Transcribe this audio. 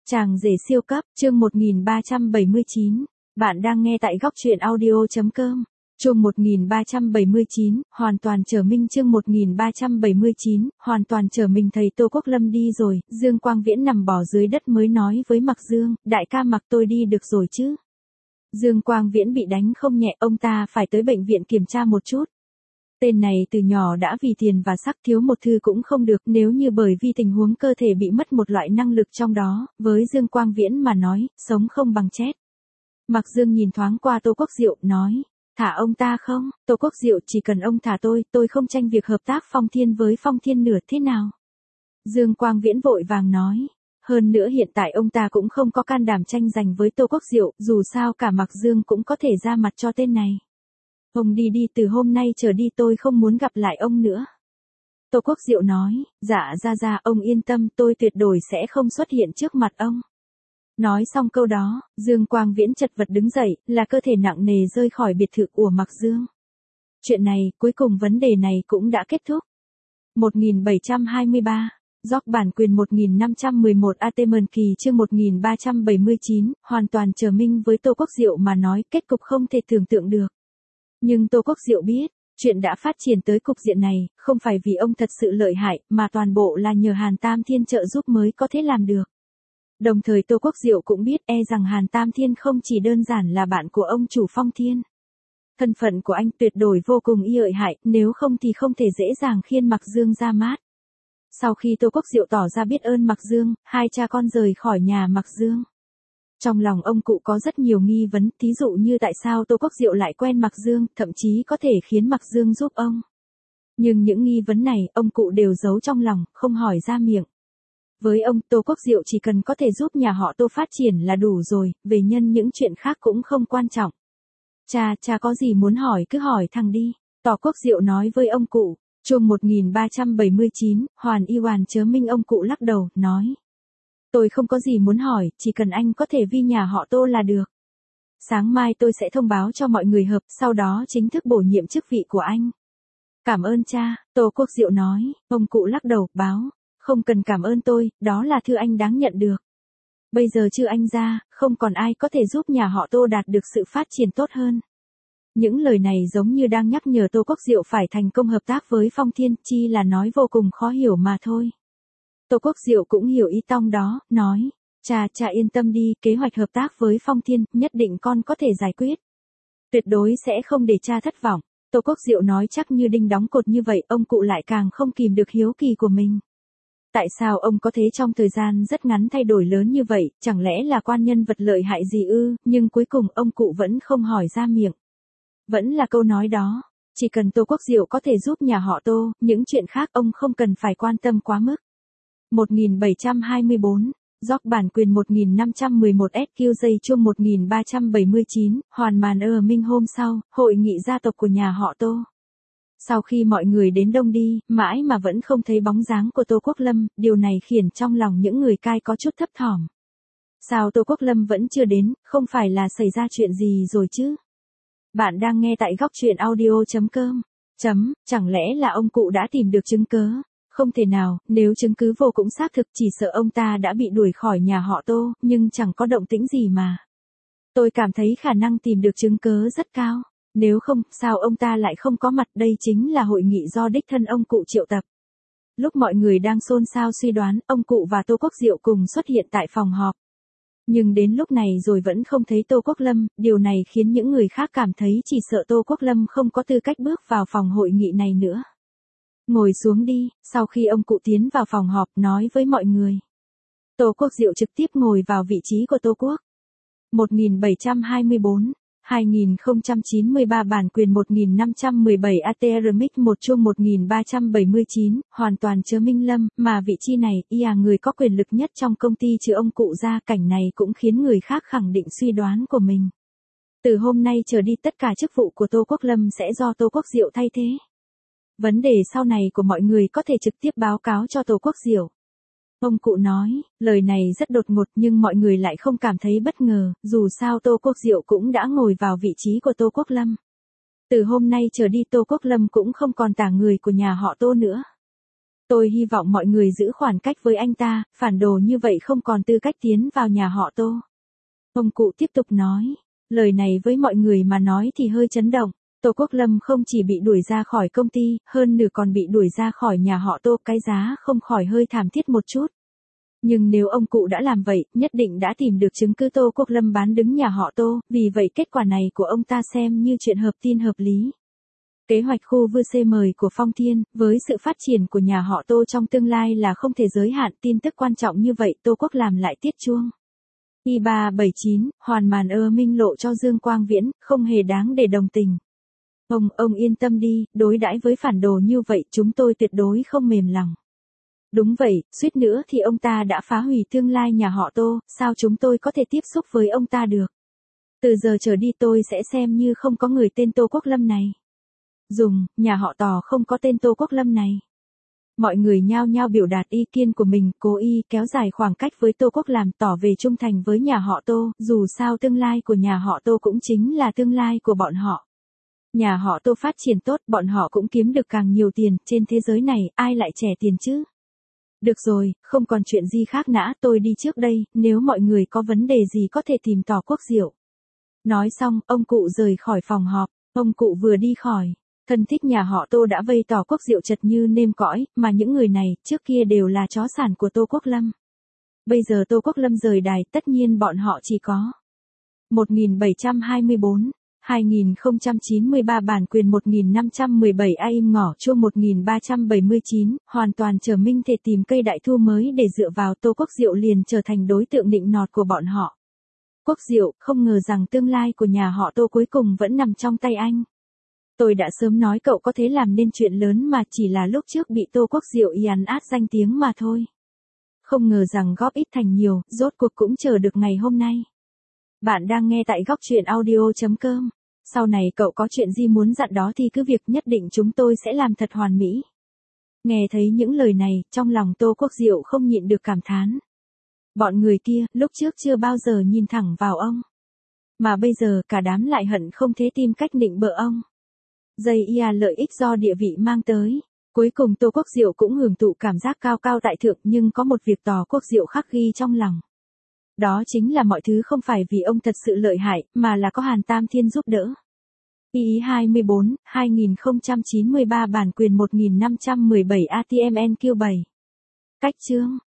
Chàng rể siêu cấp, chương 1379. Bạn đang nghe tại góc truyện audio.com. Chương 1379, hoàn toàn trở mình chương 1379, hoàn toàn trở mình thầy Tô Quốc Lâm đi rồi, Dương Quang Viễn nằm bò dưới đất mới nói với Mạc Dương, đại ca Mạc tôi đi được rồi chứ. Dương Quang Viễn bị đánh không nhẹ, ông ta phải tới bệnh viện kiểm tra một chút. Tên này từ nhỏ đã vì tiền và sắc thiếu một thứ cũng không được, nếu như bởi vì tình huống cơ thể bị mất một loại năng lực trong đó, với Dương Quang Viễn mà nói, sống không bằng chết. Mạc Dương nhìn thoáng qua Tô Quốc Diệu, nói, thả ông ta không, Tô Quốc Diệu chỉ cần ông thả tôi không tranh việc hợp tác Phong Thiên với Phong Thiên nửa thế nào. Dương Quang Viễn vội vàng nói, hơn nữa hiện tại ông ta cũng không có can đảm tranh giành với Tô Quốc Diệu, dù sao cả Mạc Dương cũng có thể ra mặt cho tên này. Ông đi đi, từ hôm nay trở đi tôi không muốn gặp lại ông nữa. Tô Quốc Diệu nói, dạ ra, ông yên tâm, tôi tuyệt đối sẽ không xuất hiện trước mặt ông. Nói xong câu đó, Dương Quang Viễn chật vật đứng dậy, là cơ thể nặng nề rơi khỏi biệt thự của Mạc Dương. Chuyện này, cuối cùng vấn đề này cũng đã kết thúc. 1723. Gióc bản quyền 1511 Atemon Kỳ chương 1379, hoàn toàn trở mình với Tô Quốc Diệu mà nói, kết cục không thể tưởng tượng được. Nhưng Tô Quốc Diệu biết, chuyện đã phát triển tới cục diện này, không phải vì ông thật sự lợi hại, mà toàn bộ là nhờ Hàn Tam Thiên trợ giúp mới có thể làm được. Đồng thời Tô Quốc Diệu cũng biết rằng Hàn Tam Thiên không chỉ đơn giản là bạn của ông chủ Phong Thiên. Thân phận của anh tuyệt đối vô cùng lợi hại, nếu không thì không thể dễ dàng khiêng Mạc Dương ra mát. Sau khi Tô Quốc Diệu tỏ ra biết ơn Mạc Dương, hai cha con rời khỏi nhà Mạc Dương. Trong lòng ông cụ có rất nhiều nghi vấn, thí dụ như tại sao Tô Quốc Diệu lại quen Mạc Dương, thậm chí có thể khiến Mạc Dương giúp ông. Nhưng những nghi vấn này, ông cụ đều giấu trong lòng, không hỏi ra miệng. Với ông, Tô Quốc Diệu chỉ cần có thể giúp nhà họ Tô phát triển là đủ rồi, về nhân những chuyện khác cũng không quan trọng. Cha có gì muốn hỏi cứ hỏi thằng đi, Tô Quốc Diệu nói với ông cụ. Chương 1379, Hoàn Y Hoàn chớ minh ông cụ lắc đầu, nói. Tôi không có gì muốn hỏi, chỉ cần anh có thể vi nhà họ Tô là được. Sáng mai tôi sẽ thông báo cho mọi người hợp, sau đó chính thức bổ nhiệm chức vị của anh. Cảm ơn cha, Tô Quốc Diệu nói, ông cụ lắc đầu, báo, không cần cảm ơn tôi, đó là thư anh đáng nhận được. Bây giờ trừ anh ra, không còn ai có thể giúp nhà họ Tô đạt được sự phát triển tốt hơn. Những lời này giống như đang nhắc nhở Tô Quốc Diệu phải thành công hợp tác với Phong Thiên, chi là nói vô cùng khó hiểu mà thôi. Tô Quốc Diệu cũng hiểu ý tông đó, nói, cha yên tâm đi, kế hoạch hợp tác với Phong Thiên, nhất định con có thể giải quyết. Tuyệt đối sẽ không để cha thất vọng. Tô Quốc Diệu nói chắc như đinh đóng cột như vậy, ông cụ lại càng không kìm được hiếu kỳ của mình. Tại sao ông có thể trong thời gian rất ngắn thay đổi lớn như vậy, chẳng lẽ là quan nhân vật lợi hại gì ư, nhưng cuối cùng ông cụ vẫn không hỏi ra miệng. Vẫn là câu nói đó, chỉ cần Tô Quốc Diệu có thể giúp nhà họ Tô, những chuyện khác ông không cần phải quan tâm quá mức. 1724, Gióc bản quyền 1511 SQJ chương 1379, hoàn màn ở Minh hôm sau, hội nghị gia tộc của nhà họ Tô. Sau khi mọi người đến đông đi, mãi mà vẫn không thấy bóng dáng của Tô Quốc Lâm, điều này khiến trong lòng những người cai có chút thấp thỏm. Sao Tô Quốc Lâm vẫn chưa đến, không phải là xảy ra chuyện gì rồi chứ? Bạn đang nghe tại góc truyện audio.com. Chẳng lẽ là ông cụ đã tìm được chứng cớ? Không thể nào, nếu chứng cứ vô cùng xác thực chỉ sợ ông ta đã bị đuổi khỏi nhà họ Tô, nhưng chẳng có động tĩnh gì mà. Tôi cảm thấy khả năng tìm được chứng cớ rất cao. Nếu không, sao ông ta lại không có mặt, đây chính là hội nghị do đích thân ông cụ triệu tập. Lúc mọi người đang xôn xao suy đoán, ông cụ và Tô Quốc Diệu cùng xuất hiện tại phòng họp. Nhưng đến lúc này rồi vẫn không thấy Tô Quốc Lâm, điều này khiến những người khác cảm thấy chỉ sợ Tô Quốc Lâm không có tư cách bước vào phòng hội nghị này nữa. Ngồi xuống đi, sau khi ông cụ tiến vào phòng họp nói với mọi người. Tô Quốc Diệu trực tiếp ngồi vào vị trí của Tô Quốc. 1724, 2093 bản quyền 1517 ATRMX 1 chương 1379, hoàn toàn chớ minh lâm, mà vị trí này, người có quyền lực nhất trong công ty trừ ông cụ ra, cảnh này cũng khiến người khác khẳng định suy đoán của mình. Từ hôm nay trở đi tất cả chức vụ của Tô Quốc Lâm sẽ do Tô Quốc Diệu thay thế. Vấn đề sau này của mọi người có thể trực tiếp báo cáo cho Tô Quốc Diệu. Ông cụ nói, lời này rất đột ngột nhưng mọi người lại không cảm thấy bất ngờ, dù sao Tô Quốc Diệu cũng đã ngồi vào vị trí của Tô Quốc Lâm. Từ hôm nay trở đi Tô Quốc Lâm cũng không còn tả người của nhà họ Tô nữa. Tôi hy vọng mọi người giữ khoảng cách với anh ta, phản đồ như vậy không còn tư cách tiến vào nhà họ Tô. Ông cụ tiếp tục nói, lời này với mọi người mà nói thì hơi chấn động. Tô Quốc Lâm không chỉ bị đuổi ra khỏi công ty, hơn nữa còn bị đuổi ra khỏi nhà họ Tô, cái giá không khỏi hơi thảm thiết một chút. Nhưng nếu ông cụ đã làm vậy, nhất định đã tìm được chứng cứ Tô Quốc Lâm bán đứng nhà họ Tô, vì vậy kết quả này của ông ta xem như chuyện hợp tin hợp lý. Kế hoạch khu vư C mời của Phong Thiên, với sự phát triển của nhà họ Tô trong tương lai là không thể giới hạn, tin tức quan trọng như vậy Tô Quốc làm lại tiết chuông. Y379, hoàn màn minh lộ cho Dương Quang Viễn, không hề đáng để đồng tình. Ông yên tâm đi, đối đãi với phản đồ như vậy chúng tôi tuyệt đối không mềm lòng. Đúng vậy, suýt nữa thì ông ta đã phá hủy tương lai nhà họ Tô, sao chúng tôi có thể tiếp xúc với ông ta được. Từ giờ trở đi tôi sẽ xem như không có người tên Tô Quốc Lâm này. Nhà họ Tò không có tên Tô Quốc Lâm này. Mọi người nhao nhao biểu đạt ý kiến của mình, cố ý kéo dài khoảng cách với Tô Quốc làm tỏ về trung thành với nhà họ Tô, dù sao tương lai của nhà họ Tô cũng chính là tương lai của bọn họ. Nhà họ Tô phát triển tốt, bọn họ cũng kiếm được càng nhiều tiền, trên thế giới này, ai lại trẻ tiền chứ? Được rồi, không còn chuyện gì khác nữa, tôi đi trước đây, nếu mọi người có vấn đề gì có thể tìm Tò Quốc Diệu. Nói xong, ông cụ rời khỏi phòng họp, ông cụ vừa đi khỏi. Thân thích nhà họ Tô đã vây Tò Quốc Diệu chật như nêm cõi, mà những người này, trước kia đều là chó sản của Tô Quốc Lâm. Bây giờ Tô Quốc Lâm rời đài, tất nhiên bọn họ chỉ có 1724, 2093 bản quyền 1517 im ngỏ chuông 1379, hoàn toàn chờ Minh thể tìm cây đại thụ mới để dựa vào, Tô Quốc Diệu liền trở thành đối tượng nịnh nọt của bọn họ. Quốc Diệu, không ngờ rằng tương lai của nhà họ Tô cuối cùng vẫn nằm trong tay anh. Tôi đã sớm nói cậu có thể làm nên chuyện lớn mà chỉ là lúc trước bị Tô Quốc Diệu yàn át danh tiếng mà thôi. Không ngờ rằng góp ít thành nhiều, rốt cuộc cũng chờ được ngày hôm nay. Bạn đang nghe tại Góc Truyện Audio.com. Sau này cậu có chuyện gì muốn dặn đó thì cứ việc, nhất định chúng tôi sẽ làm thật hoàn mỹ. Nghe thấy những lời này, trong lòng Tô Quốc Diệu không nhịn được cảm thán. Bọn người kia, lúc trước chưa bao giờ nhìn thẳng vào ông. Mà bây giờ cả đám lại hận không thể tìm cách nịnh bợ ông. Lợi ích do địa vị mang tới. Cuối cùng Tô Quốc Diệu cũng hưởng thụ cảm giác cao cao tại thượng, nhưng có một việc Tò Quốc Diệu khắc ghi trong lòng. Đó chính là mọi thứ không phải vì ông thật sự lợi hại, mà là có Hàn Tam Thiên giúp đỡ. Y24, 2093 bản quyền 1517 ATMNQ7. Cách chương